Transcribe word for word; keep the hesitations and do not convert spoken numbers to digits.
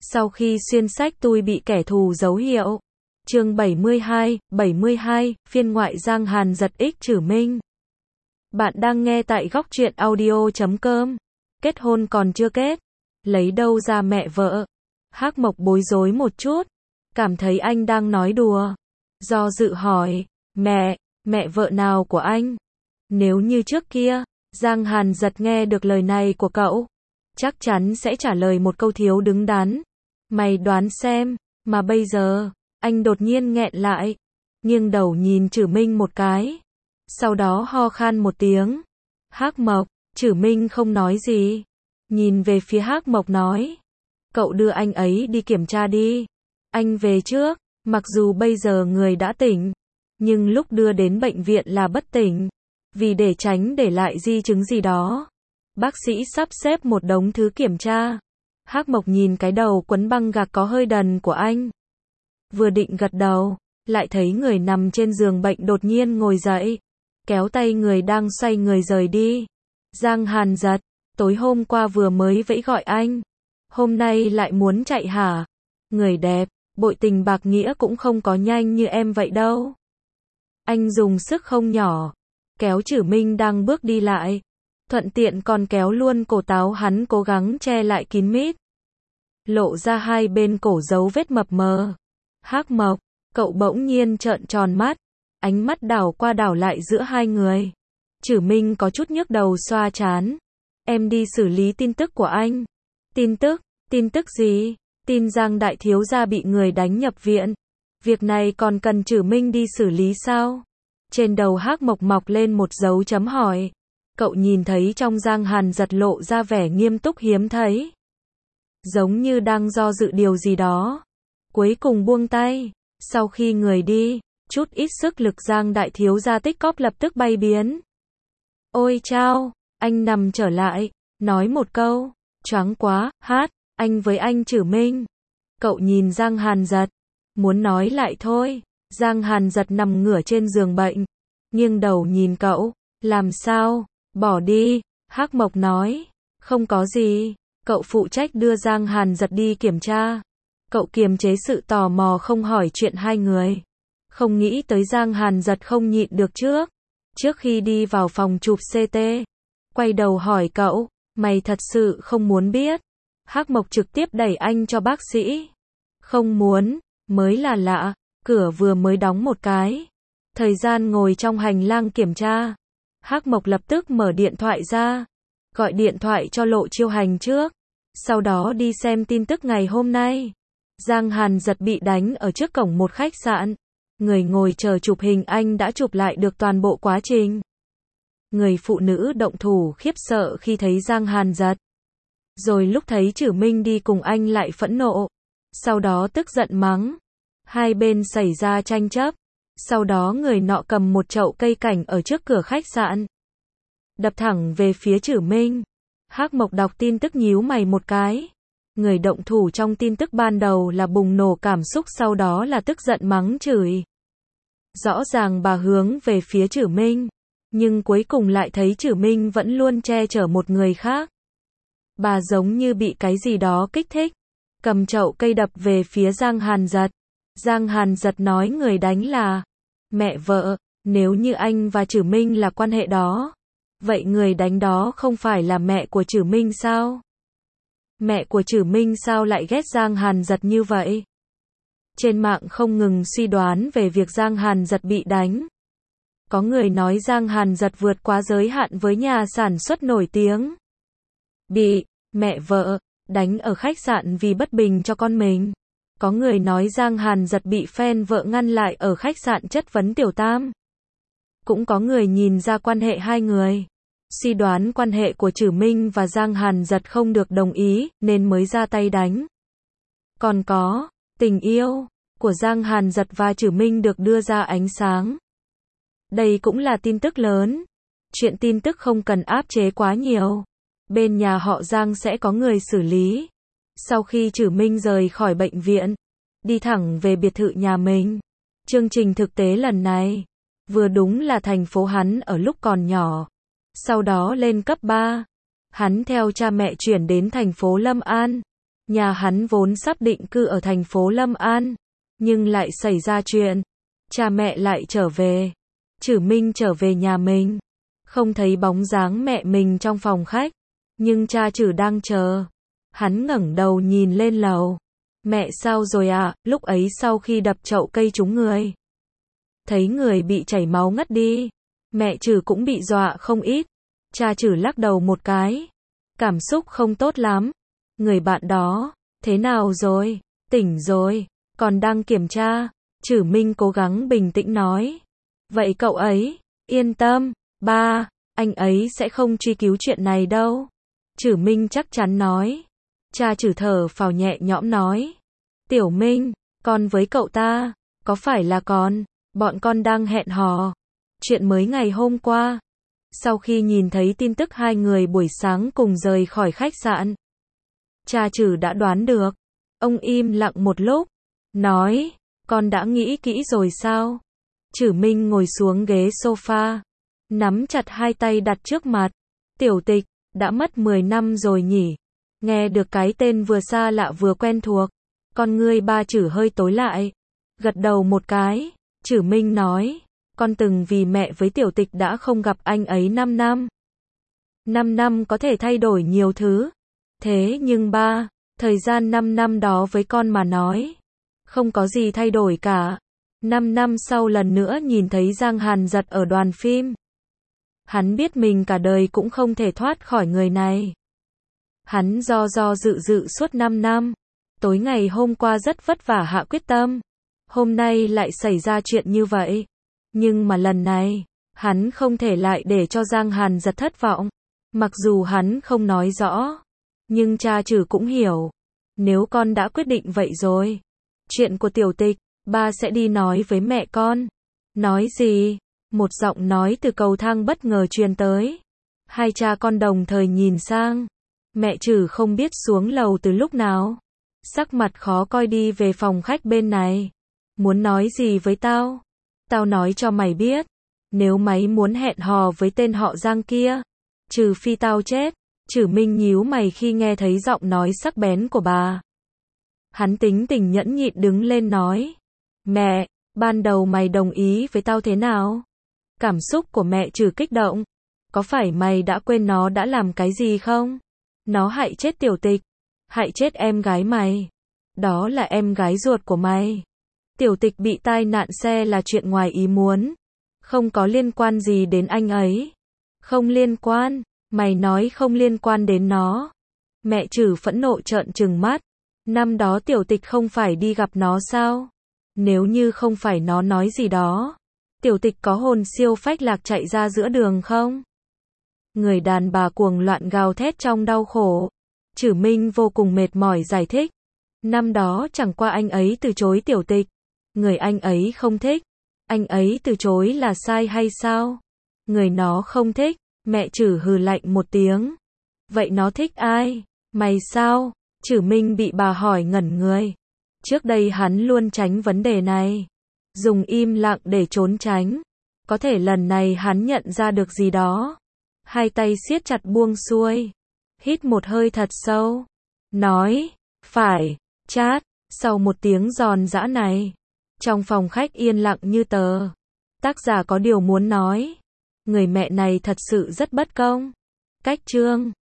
Sau khi xuyên sách tui bị kẻ thù dấu hiệu. Chương bảy mươi hai, bảy mươi hai, phiên ngoại Giang Hàn giật ích Trử Minh. Bạn đang nghe tại góc truyện audio chấm com. Kết hôn còn chưa kết, lấy đâu ra mẹ vợ? Hắc Mộc bối rối một chút, cảm thấy anh đang nói đùa. Do dự hỏi, mẹ, mẹ vợ nào của anh? Nếu như trước kia, Giang Hàn giật nghe được lời này của cậu, chắc chắn sẽ trả lời một câu thiếu đứng đắn. Mày đoán xem, mà bây giờ, anh đột nhiên nghẹn lại, nghiêng đầu nhìn Trử Minh một cái, sau đó ho khan một tiếng. Hắc Mộc, Trử Minh không nói gì, nhìn về phía Hắc Mộc nói, cậu đưa anh ấy đi kiểm tra đi, anh về trước. Mặc dù bây giờ người đã tỉnh, nhưng lúc đưa đến bệnh viện là bất tỉnh, vì để tránh để lại di chứng gì đó. Bác sĩ sắp xếp một đống thứ kiểm tra. Hắc Mộc nhìn cái đầu quấn băng gạc có hơi đần của anh, vừa định gật đầu, lại thấy người nằm trên giường bệnh đột nhiên ngồi dậy, kéo tay người đang xoay người rời đi. Giang Hàn giật, tối hôm qua vừa mới vẫy gọi anh, hôm nay lại muốn chạy hả? Người đẹp, bội tình bạc nghĩa cũng không có nhanh như em vậy đâu. Anh dùng sức không nhỏ, kéo Trử Minh đang bước đi lại, thuận tiện còn kéo luôn cổ táo hắn cố gắng che lại kín mít, lộ ra hai bên cổ dấu vết mập mờ. Hắc Mộc, cậu bỗng nhiên trợn tròn mắt, ánh mắt đảo qua đảo lại giữa hai người. Trử Minh có chút nhức đầu xoa trán. Em đi xử lý tin tức của anh. Tin tức? Tin tức gì? Tin Giang đại thiếu gia bị người đánh nhập viện. Việc này còn cần Trử Minh đi xử lý sao? Trên đầu Hắc Mộc mọc lên một dấu chấm hỏi. Cậu nhìn thấy trong Giang Hàn giật lộ ra vẻ nghiêm túc hiếm thấy, giống như đang do dự điều gì đó. Cuối cùng buông tay. Sau khi người đi, chút ít sức lực Giang đại thiếu gia tích cóp lập tức bay biến. Ôi chao, anh nằm trở lại, nói một câu, choáng quá, hát, anh với anh Trử Minh. Cậu nhìn Giang Hàn giật, muốn nói lại thôi. Giang Hàn giật nằm ngửa trên giường bệnh, nghiêng đầu nhìn cậu, làm sao? Bỏ đi. Hắc Mộc nói, không có gì. Cậu phụ trách đưa Giang Hàn giật đi kiểm tra. Cậu kiềm chế sự tò mò không hỏi chuyện hai người. Không nghĩ tới Giang Hàn giật không nhịn được trước. Trước khi đi vào phòng chụp xê tê, quay đầu hỏi cậu, mày thật sự không muốn biết? Hắc Mộc trực tiếp đẩy anh cho bác sĩ. Không muốn, mới là lạ, cửa vừa mới đóng một cái. Thời gian ngồi trong hành lang kiểm tra, Hắc Mộc lập tức mở điện thoại ra, gọi điện thoại cho Lộ Chiêu Hành trước, sau đó đi xem tin tức ngày hôm nay. Giang Hàn giật bị đánh ở trước cổng một khách sạn. Người ngồi chờ chụp hình anh đã chụp lại được toàn bộ quá trình. Người phụ nữ động thủ khiếp sợ khi thấy Giang Hàn giật. Rồi lúc thấy Trử Minh đi cùng anh lại phẫn nộ. Sau đó tức giận mắng. Hai bên xảy ra tranh chấp. Sau đó người nọ cầm một chậu cây cảnh ở trước cửa khách sạn, đập thẳng về phía Trử Minh. Hắc Mộc đọc tin tức nhíu mày một cái. Người động thủ trong tin tức ban đầu là bùng nổ cảm xúc, sau đó là tức giận mắng chửi. Rõ ràng bà hướng về phía Trử Minh, nhưng cuối cùng lại thấy Trử Minh vẫn luôn che chở một người khác. Bà giống như bị cái gì đó kích thích, cầm chậu cây đập về phía Giang Hàn giật. Giang Hàn giật nói người đánh là mẹ vợ. Nếu như anh và Trử Minh là quan hệ đó, vậy người đánh đó không phải là mẹ của Trử Minh sao? Mẹ của Trử Minh sao lại ghét Giang Hàn giật như vậy? Trên mạng không ngừng suy đoán về việc Giang Hàn giật bị đánh. Có người nói Giang Hàn giật vượt quá giới hạn với nhà sản xuất nổi tiếng. Bị mẹ vợ đánh ở khách sạn vì bất bình cho con mình. Có người nói Giang Hàn giật bị fan vợ ngăn lại ở khách sạn chất vấn Tiểu Tam. Cũng có người nhìn ra quan hệ hai người, suy đoán quan hệ của Trử Minh và Giang Hàn giật không được đồng ý, nên mới ra tay đánh. Còn có, tình yêu của Giang Hàn giật và Trử Minh được đưa ra ánh sáng. Đây cũng là tin tức lớn. Chuyện tin tức không cần áp chế quá nhiều. Bên nhà họ Giang sẽ có người xử lý. Sau khi Trử Minh rời khỏi bệnh viện, đi thẳng về biệt thự nhà mình. Chương trình thực tế lần này, vừa đúng là thành phố hắn ở lúc còn nhỏ. Sau đó lên cấp ba, hắn theo cha mẹ chuyển đến thành phố Lâm An. Nhà hắn vốn sắp định cư ở thành phố Lâm An, nhưng lại xảy ra chuyện. Cha mẹ lại trở về. Trử Minh trở về nhà mình, không thấy bóng dáng mẹ mình trong phòng khách, nhưng cha Trử đang chờ. Hắn ngẩng đầu nhìn lên lầu. Mẹ sao rồi à? Lúc ấy sau khi đập chậu cây trúng người, thấy người bị chảy máu ngất đi. Mẹ Trử cũng bị dọa không ít. Cha Trử lắc đầu một cái, cảm xúc không tốt lắm. Người bạn đó, thế nào rồi? Tỉnh rồi, còn đang kiểm tra. Trử Minh cố gắng bình tĩnh nói. Vậy cậu ấy, yên tâm, ba, anh ấy sẽ không truy cứu chuyện này đâu. Trử Minh chắc chắn nói. Cha Trử thở phào nhẹ nhõm nói. Tiểu Minh, con với cậu ta, có phải là con, bọn con đang hẹn hò. Chuyện mới ngày hôm qua. Sau khi nhìn thấy tin tức hai người buổi sáng cùng rời khỏi khách sạn, cha Trử đã đoán được. Ông im lặng một lúc, nói, con đã nghĩ kỹ rồi sao? Trử Minh ngồi xuống ghế sofa, nắm chặt hai tay đặt trước mặt. Tiểu Tịch, đã mất mười năm rồi nhỉ? Nghe được cái tên vừa xa lạ vừa quen thuộc, con ngươi ba Trử hơi tối lại. Gật đầu một cái, Trử Minh nói, con từng vì mẹ với Tiểu Tịch đã không gặp anh ấy năm năm. năm năm có thể thay đổi nhiều thứ. Thế nhưng ba, thời gian năm năm đó với con mà nói, không có gì thay đổi cả. năm năm sau lần nữa nhìn thấy Giang Hàn Giật ở đoàn phim, hắn biết mình cả đời cũng không thể thoát khỏi người này. Hắn do do dự dự suốt năm năm. Tối ngày hôm qua rất vất vả hạ quyết tâm. Hôm nay lại xảy ra chuyện như vậy. Nhưng mà lần này, hắn không thể lại để cho Giang Hàn Giật thất vọng. Mặc dù hắn không nói rõ, nhưng cha Trử cũng hiểu. Nếu con đã quyết định vậy rồi, chuyện của Tiểu Tịch, ba sẽ đi nói với mẹ con. Nói gì? Một giọng nói từ cầu thang bất ngờ truyền tới. Hai cha con đồng thời nhìn sang. Mẹ Trử không biết xuống lầu từ lúc nào. Sắc mặt khó coi đi về phòng khách bên này. Muốn nói gì với tao? Tao nói cho mày biết. Nếu mày muốn hẹn hò với tên họ Giang kia, trừ phi tao chết. Trử Minh nhíu mày khi nghe thấy giọng nói sắc bén của bà. Hắn tính tình nhẫn nhịn đứng lên nói. Mẹ, ban đầu mày đồng ý với tao thế nào? Cảm xúc của mẹ Trử kích động. Có phải mày đã quên nó đã làm cái gì không? Nó hại chết Tiểu Tịch, hại chết em gái mày. Đó là em gái ruột của mày. Tiểu Tịch bị tai nạn xe là chuyện ngoài ý muốn, không có liên quan gì đến anh ấy. Không liên quan? Mày nói không liên quan đến nó. Mẹ Trử phẫn nộ trợn trừng mắt. Năm đó Tiểu Tịch không phải đi gặp nó sao? Nếu như không phải nó nói gì đó, Tiểu Tịch có hồn siêu phách lạc chạy ra giữa đường không? Người đàn bà cuồng loạn gào thét trong đau khổ. Trử Minh vô cùng mệt mỏi giải thích. Năm đó chẳng qua anh ấy từ chối Tiểu Tịch. Người anh ấy không thích. Anh ấy từ chối là sai hay sao? Người nó không thích. Mẹ Trử hừ lạnh một tiếng. Vậy nó thích ai? Mày sao? Trử Minh bị bà hỏi ngẩn người. Trước đây hắn luôn tránh vấn đề này, dùng im lặng để trốn tránh. Có thể lần này hắn nhận ra được gì đó. Hai tay siết chặt buông xuôi. Hít một hơi thật sâu. Nói, phải, chát. Sau một tiếng giòn giã này, trong phòng khách yên lặng như tờ. Tác giả có điều muốn nói. Người mẹ này thật sự rất bất công. Cách chương